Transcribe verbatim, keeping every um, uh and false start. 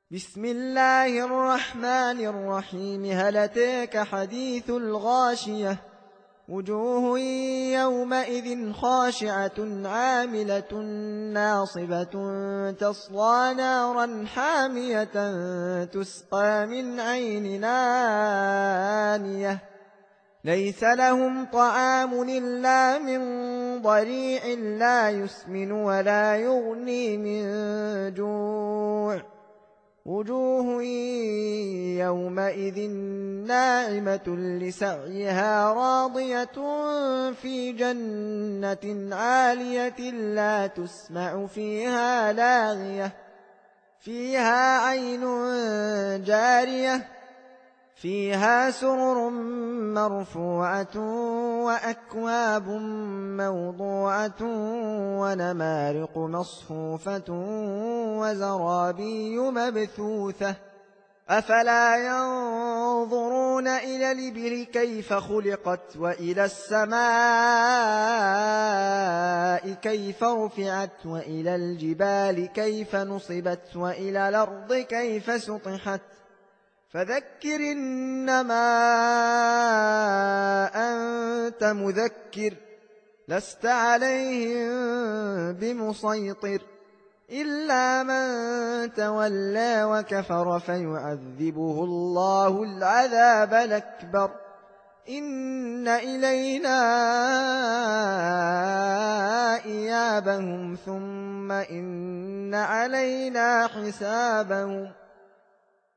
بسم الله الرحمن الرحيم. هل أتاك حديث الغاشية؟ وجوه يومئذ خاشعة عاملة ناصبة تصلى نارا حامية تسقى من عين آنية ليس لهم طعام إلا من ضريع لا يسمن ولا يغني من جوع. وجوه يومئذ ناعمة لسعيها راضية في جنة عالية لا تسمع فيها لاغية فيها عين جارية فيها سرر مرفوعة وأكواب موضوعة ونمارق مصفوفة وزرابي مبثوثة. أفلا ينظرون إلى الإبل كيف خلقت وإلى السماء كيف رفعت وإلى الجبال كيف نصبت وإلى الأرض كيف سطحت. فذكر إنما أنت مذكر لست عليهم بمسيطر إلا من تولى وكفر فيعذبه الله العذاب الأكبر. إن إلينا إيابهم ثم إن علينا حسابهم.